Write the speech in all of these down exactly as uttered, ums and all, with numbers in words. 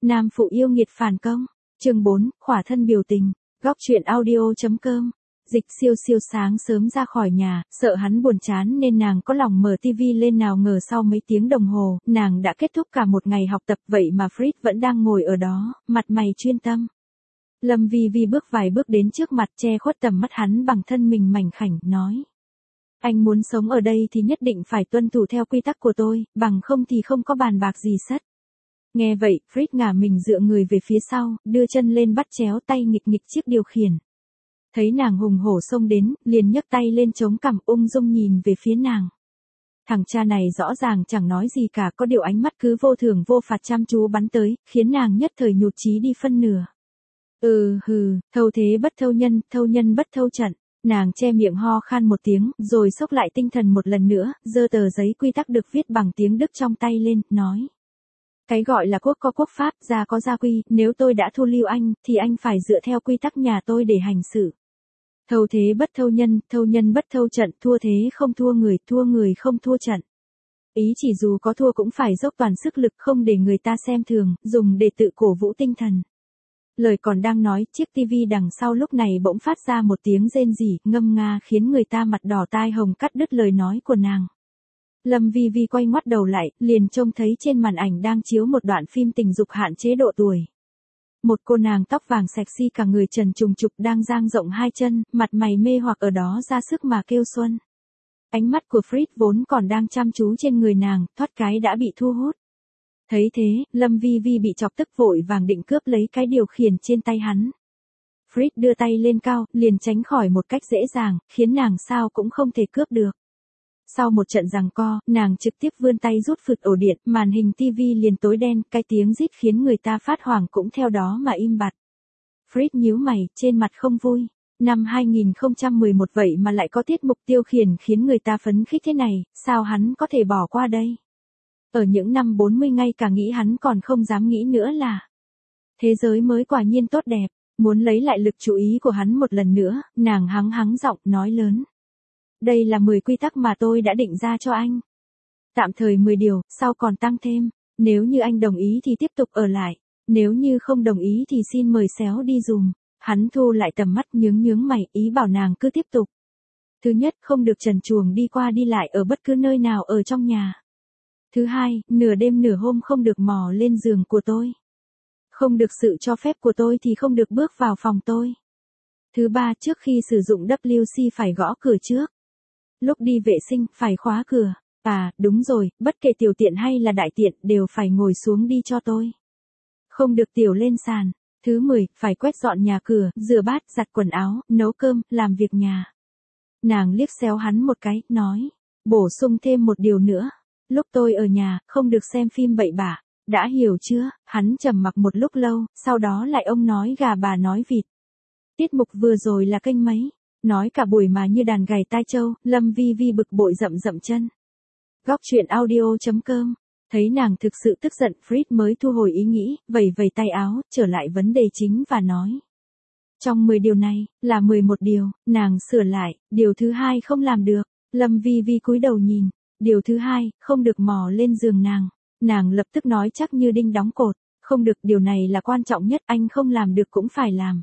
Nam phụ yêu nghiệt phản công. Chương bốn, khỏa thân biểu tình. Góc truyện audio.com. Dịch siêu siêu sáng sớm ra khỏi nhà, sợ hắn buồn chán nên nàng có lòng mở tivi lên, nào ngờ sau mấy tiếng đồng hồ, nàng đã kết thúc cả một ngày học tập, vậy mà Fritz vẫn đang ngồi ở đó, mặt mày chuyên tâm. Lâm Vi Vi bước vài bước đến trước mặt, che khuất tầm mắt hắn bằng thân mình mảnh khảnh, nói. Anh muốn sống ở đây thì nhất định phải tuân thủ theo quy tắc của tôi, bằng không thì không có bàn bạc gì sất. Nghe vậy, Fritz ngả mình dựa người về phía sau, đưa chân lên bắt chéo tay nghịch nghịch chiếc điều khiển. Thấy nàng hùng hổ xông đến, liền nhấc tay lên chống cằm, ung dung nhìn về phía nàng. Thằng cha này rõ ràng chẳng nói gì cả, có điều ánh mắt cứ vô thưởng vô phạt chăm chú bắn tới, khiến nàng nhất thời nhụt chí đi phân nửa. Ừ hừ, thâu thế bất thâu nhân, thâu nhân bất thâu trận. Nàng che miệng ho khan một tiếng, rồi xốc lại tinh thần một lần nữa, giơ tờ giấy quy tắc được viết bằng tiếng Đức trong tay lên, nói. Cái gọi là quốc có quốc pháp, gia có gia quy, nếu tôi đã thu lưu anh, thì anh phải dựa theo quy tắc nhà tôi để hành xử. Thâu thế bất thâu nhân, thâu nhân bất thâu trận, thua thế không thua người, thua người không thua trận. Ý chỉ dù có thua cũng phải dốc toàn sức lực, không để người ta xem thường, dùng để tự cổ vũ tinh thần. Lời còn đang nói, chiếc tivi đằng sau lúc này bỗng phát ra một tiếng rên rỉ, ngâm nga khiến người ta mặt đỏ tai hồng, cắt đứt lời nói của nàng. Lâm Vi Vi quay ngoắt đầu lại, liền trông thấy trên màn ảnh đang chiếu một đoạn phim tình dục hạn chế độ tuổi. Một cô nàng tóc vàng sexy cả người trần trùng trục đang dang rộng hai chân, mặt mày mê hoặc ở đó ra sức mà kêu xuân. Ánh mắt của Fritz vốn còn đang chăm chú trên người nàng, thoát cái đã bị thu hút. Thấy thế, Lâm Vi Vi bị chọc tức vội vàng định cướp lấy cái điều khiển trên tay hắn. Fritz đưa tay lên cao, liền tránh khỏi một cách dễ dàng, khiến nàng sao cũng không thể cướp được. Sau một trận giằng co, nàng trực tiếp vươn tay rút phượt ổ điện, màn hình tivi liền tối đen, cái tiếng rít khiến người ta phát hoảng cũng theo đó mà im bặt. Fritz nhíu mày, trên mặt không vui. Năm hai nghìn không trăm mười một vậy mà lại có tiết mục tiêu khiển khiến người ta phấn khích thế này, sao hắn có thể bỏ qua đây? Ở những năm bốn mươi ngay cả nghĩ hắn còn không dám nghĩ nữa là. Thế giới mới quả nhiên tốt đẹp, muốn lấy lại lực chú ý của hắn một lần nữa, nàng hắng hắng giọng nói lớn. Đây là mười quy tắc mà tôi đã định ra cho anh. Tạm thời mười điều, sau còn tăng thêm. Nếu như anh đồng ý thì tiếp tục ở lại. Nếu như không đồng ý thì xin mời xéo đi dùm. Hắn thu lại tầm mắt nhướng nhướng mày, ý bảo nàng cứ tiếp tục. Thứ nhất, không được trần truồng đi qua đi lại ở bất cứ nơi nào ở trong nhà. Thứ hai, nửa đêm nửa hôm không được mò lên giường của tôi. Không được sự cho phép của tôi thì không được bước vào phòng tôi. Thứ ba, trước khi sử dụng W C phải gõ cửa trước. Lúc đi vệ sinh, phải khóa cửa. À, đúng rồi, bất kể tiểu tiện hay là đại tiện, đều phải ngồi xuống đi cho tôi. Không được tiểu lên sàn. Thứ mười, phải quét dọn nhà cửa, rửa bát, giặt quần áo, nấu cơm, làm việc nhà. Nàng liếc xéo hắn một cái, nói. Bổ sung thêm một điều nữa. Lúc tôi ở nhà, không được xem phim bậy bạ. Đã hiểu chưa? Hắn trầm mặc một lúc lâu, sau đó lại ông nói gà bà nói vịt. Tiết mục vừa rồi là kênh mấy? Nói cả buổi mà như đàn gảy tai trâu, Lâm Vi Vi bực bội dậm dậm chân. Góc truyện audio.com. Thấy nàng thực sự tức giận, Fritz mới thu hồi ý nghĩ, vẩy vẩy tay áo, trở lại vấn đề chính và nói. Trong mười điều này, là mười một điều, nàng sửa lại, điều thứ hai không làm được. Lâm Vi Vi cúi đầu nhìn. Điều thứ hai, không được mò lên giường nàng. Nàng lập tức nói chắc như đinh đóng cột. Không được, điều này là quan trọng nhất, anh không làm được cũng phải làm.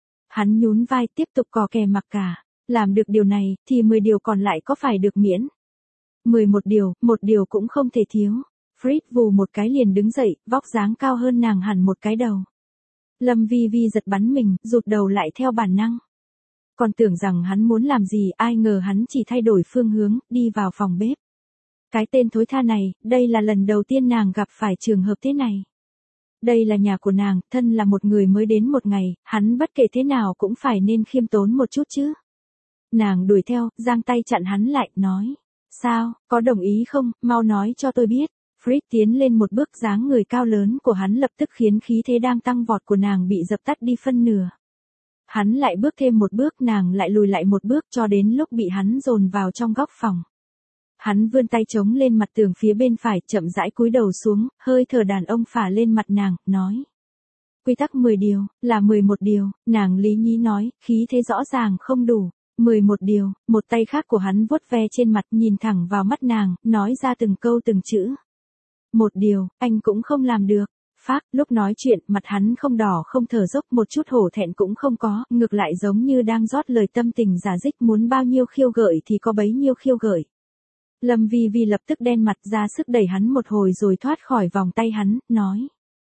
Hắn nhún vai tiếp tục cò kè mặc cả. Làm được điều này, thì mười điều còn lại có phải được miễn? mười một điều, một điều cũng không thể thiếu. Fritz vù một cái liền đứng dậy, vóc dáng cao hơn nàng hẳn một cái đầu. Lâm Vi Vi giật bắn mình, rụt đầu lại theo bản năng. Còn tưởng rằng hắn muốn làm gì, ai ngờ hắn chỉ thay đổi phương hướng, đi vào phòng bếp. Cái tên thối tha này, đây là lần đầu tiên nàng gặp phải trường hợp thế này. Đây là nhà của nàng, thân là một người mới đến một ngày, hắn bất kể thế nào cũng phải nên khiêm tốn một chút chứ. Nàng đuổi theo, giang tay chặn hắn lại, nói. Sao, có đồng ý không, mau nói cho tôi biết. Fritz tiến lên một bước, dáng người cao lớn của hắn lập tức khiến khí thế đang tăng vọt của nàng bị dập tắt đi phân nửa. Hắn lại bước thêm một bước, nàng lại lùi lại một bước cho đến lúc bị hắn dồn vào trong góc phòng. Hắn vươn tay chống lên mặt tường phía bên phải, chậm rãi cúi đầu xuống, hơi thở đàn ông phả lên mặt nàng, nói. Quy tắc mười điều, là mười một điều, nàng lý nhí nói, khí thế rõ ràng không đủ. mười một điều, một tay khác của hắn vuốt ve trên mặt, nhìn thẳng vào mắt nàng, nói ra từng câu từng chữ. Một điều, anh cũng không làm được. Phác, lúc nói chuyện, mặt hắn không đỏ không thở dốc, một chút hổ thẹn cũng không có, ngược lại giống như đang rót lời tâm tình giả dích, muốn bao nhiêu khiêu gợi thì có bấy nhiêu khiêu gợi. Lâm Vi Vi lập tức đen mặt, ra sức đẩy hắn một hồi rồi thoát khỏi vòng tay hắn, nói.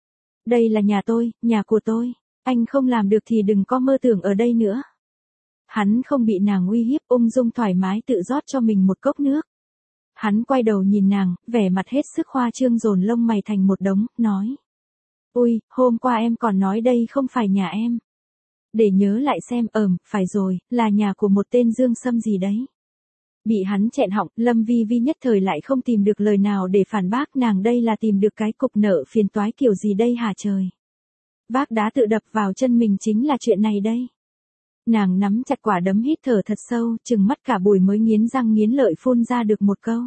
Đây là nhà tôi, nhà của tôi, anh không làm được thì đừng có mơ tưởng ở đây nữa. Hắn không bị nàng uy hiếp, ung dung thoải mái tự rót cho mình một cốc nước. Hắn quay đầu nhìn nàng, vẻ mặt hết sức khoa trương dồn lông mày thành một đống, nói. Ui, hôm qua em còn nói đây không phải nhà em. Để nhớ lại xem, ờm, phải rồi, là nhà của một tên Dương Sâm gì đấy. Bị hắn chẹn họng, Lâm Vi Vi nhất thời lại không tìm được lời nào để phản bác nàng, đây là tìm được cái cục nợ phiền toái kiểu gì đây hả trời. Vác đá tự đập vào chân mình chính là chuyện này đây. Nàng nắm chặt quả đấm hít thở thật sâu, chừng mắt cả buổi mới nghiến răng nghiến lợi phun ra được một câu.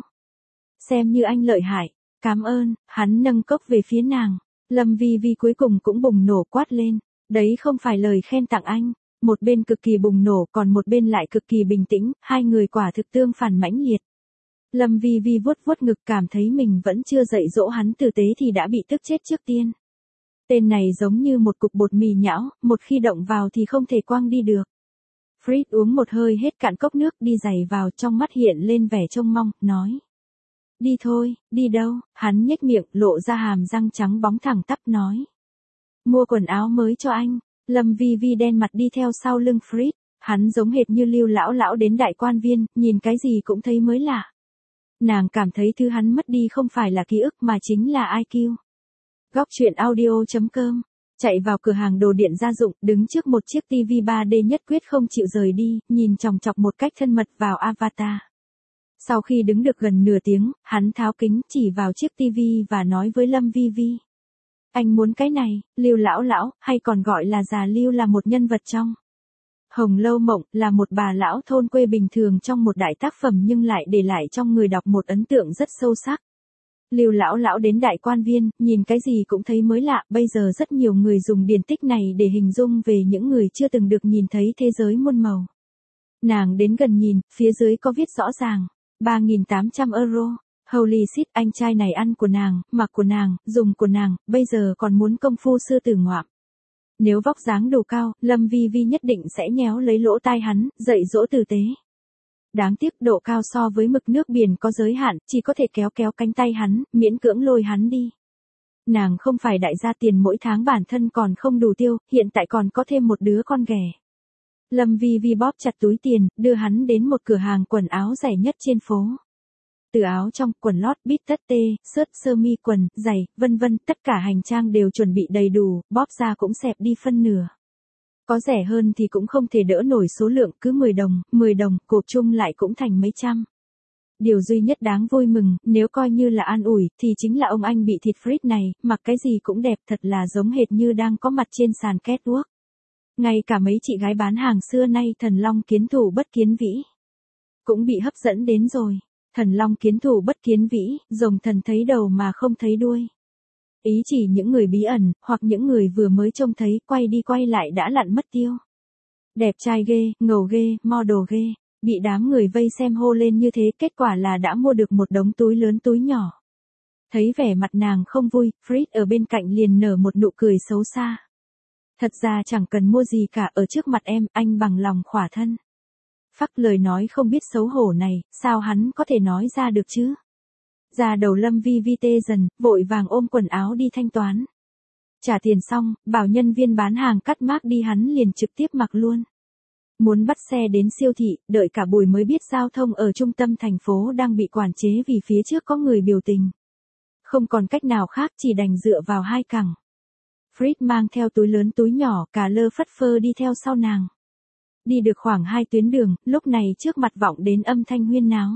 Xem như anh lợi hại, cảm ơn, hắn nâng cốc về phía nàng. Lâm Vi Vi cuối cùng cũng bùng nổ quát lên, đấy không phải lời khen tặng anh. Một bên cực kỳ bùng nổ, còn một bên lại cực kỳ bình tĩnh, hai người quả thực tương phản mãnh liệt. Lâm Vi Vi vuốt vuốt ngực, cảm thấy mình vẫn chưa dạy dỗ hắn tử tế thì đã bị tức chết trước tiên. Tên này giống như một cục bột mì nhão, một khi động vào thì không thể quăng đi được. Fritz uống một hơi hết cạn cốc nước, đi giày vào, trong mắt hiện lên vẻ trông mong, nói. Đi thôi, đi đâu? Hắn nhếch miệng, lộ ra hàm răng trắng bóng thẳng tắp nói. Mua quần áo mới cho anh. Lâm Vi Vi đen mặt đi theo sau lưng Fritz, hắn giống hệt như Lưu lão lão đến Đại Quan Viên, nhìn cái gì cũng thấy mới lạ. Nàng cảm thấy thứ hắn mất đi không phải là ký ức mà chính là i kiu. Góc truyện audio chấm com, chạy vào cửa hàng đồ điện gia dụng, đứng trước một chiếc tivi ba D nhất quyết không chịu rời đi, nhìn chòng chọc một cách thân mật vào avatar. Sau khi đứng được gần nửa tiếng, hắn tháo kính chỉ vào chiếc tivi và nói với Lâm Vi Vi. Anh muốn cái này, Lưu lão lão, hay còn gọi là già Lưu, là một nhân vật trong Hồng Lâu Mộng, là một bà lão thôn quê bình thường trong một đại tác phẩm nhưng lại để lại trong người đọc một ấn tượng rất sâu sắc. Lưu lão lão đến Đại Quan Viên, nhìn cái gì cũng thấy mới lạ, bây giờ rất nhiều người dùng điển tích này để hình dung về những người chưa từng được nhìn thấy thế giới muôn màu. Nàng đến gần nhìn, phía dưới có viết rõ ràng, ba nghìn tám trăm euro. Holy shit, anh trai này ăn của nàng, mặc của nàng, dùng của nàng, bây giờ còn muốn công phu sư tử ngoạm. Nếu vóc dáng đủ cao, Lâm Vi Vi nhất định sẽ nhéo lấy lỗ tai hắn, dạy dỗ tử tế. Đáng tiếc độ cao so với mực nước biển có giới hạn, chỉ có thể kéo kéo cánh tay hắn, miễn cưỡng lôi hắn đi. Nàng không phải đại gia tiền mỗi tháng bản thân còn không đủ tiêu, hiện tại còn có thêm một đứa con ghẻ. Lâm Vi Vi bóp chặt túi tiền, đưa hắn đến một cửa hàng quần áo rẻ nhất trên phố. Từ áo trong, quần lót, bít tất tê, sớt, sơ mi, quần, giày, vân vân, tất cả hành trang đều chuẩn bị đầy đủ, bóp ra cũng xẹp đi phân nửa. Có rẻ hơn thì cũng không thể đỡ nổi số lượng, cứ mười đồng, mười đồng, cộp chung lại cũng thành mấy trăm. Điều duy nhất đáng vui mừng, nếu coi như là an ủi, thì chính là ông anh bị thịt Fritz này, mặc cái gì cũng đẹp, thật là giống hệt như đang có mặt trên sàn catwalk. Ngay cả mấy chị gái bán hàng xưa nay thần long kiến thủ bất kiến vĩ cũng bị hấp dẫn đến rồi. Thần long kiến thủ bất kiến vĩ, rồng thần thấy đầu mà không thấy đuôi. Ý chỉ những người bí ẩn, hoặc những người vừa mới trông thấy, quay đi quay lại đã lặn mất tiêu. Đẹp trai ghê, ngầu ghê, model ghê, bị đám người vây xem hô lên như thế, kết quả là đã mua được một đống túi lớn túi nhỏ. Thấy vẻ mặt nàng không vui, Fritz ở bên cạnh liền nở một nụ cười xấu xa. Thật ra chẳng cần mua gì cả, ở trước mặt em, anh bằng lòng khỏa thân. Phắc, lời nói không biết xấu hổ này, sao hắn có thể nói ra được chứ? Ra đầu Lâm Vi Vi tê dần, vội vàng ôm quần áo đi thanh toán. Trả tiền xong, bảo nhân viên bán hàng cắt mác đi, hắn liền trực tiếp mặc luôn. Muốn bắt xe đến siêu thị, đợi cả buổi mới biết giao thông ở trung tâm thành phố đang bị quản chế vì phía trước có người biểu tình. Không còn cách nào khác, chỉ đành dựa vào hai cẳng. Fritz mang theo túi lớn túi nhỏ, cà lơ phất phơ đi theo sau nàng. Đi được khoảng hai tuyến đường, lúc này trước mặt vọng đến âm thanh huyên náo.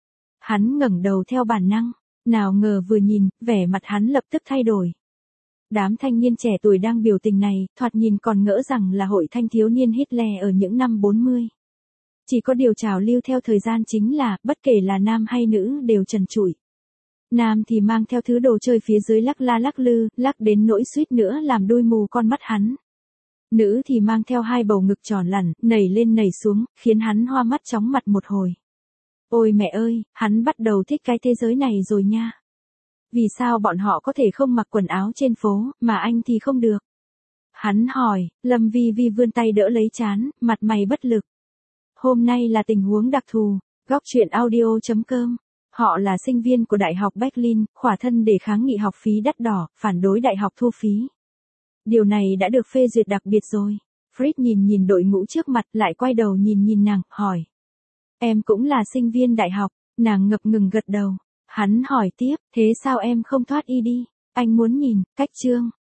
Hắn ngẩng đầu theo bản năng, nào ngờ vừa nhìn, vẻ mặt hắn lập tức thay đổi. Đám thanh niên trẻ tuổi đang biểu tình này, thoạt nhìn còn ngỡ rằng là hội thanh thiếu niên Hitler ở những năm bốn mươi. Chỉ có điều trào lưu theo thời gian chính là, bất kể là nam hay nữ đều trần trụi. Nam thì mang theo thứ đồ chơi phía dưới lắc la lắc lư, lắc đến nỗi suýt nữa làm đôi mù con mắt hắn. Nữ thì mang theo hai bầu ngực tròn lẳn, nảy lên nảy xuống, khiến hắn hoa mắt chóng mặt một hồi. Ôi mẹ ơi, hắn bắt đầu thích cái thế giới này rồi nha. Vì sao bọn họ có thể không mặc quần áo trên phố, mà anh thì không được? Hắn hỏi, Lâm Vi Vi vươn tay đỡ lấy trán, mặt mày bất lực. Hôm nay là tình huống đặc thù. Góc truyện audio.com. Họ là sinh viên của Đại học Berlin, khỏa thân để kháng nghị học phí đắt đỏ, phản đối đại học thu phí. Điều này đã được phê duyệt đặc biệt rồi. Fritz nhìn nhìn đội ngũ trước mặt, lại quay đầu nhìn nhìn nàng, hỏi. Em cũng là sinh viên đại học, nàng ngập ngừng gật đầu. Hắn hỏi tiếp, thế sao em không thoát y đi? Anh muốn nhìn, cách chương.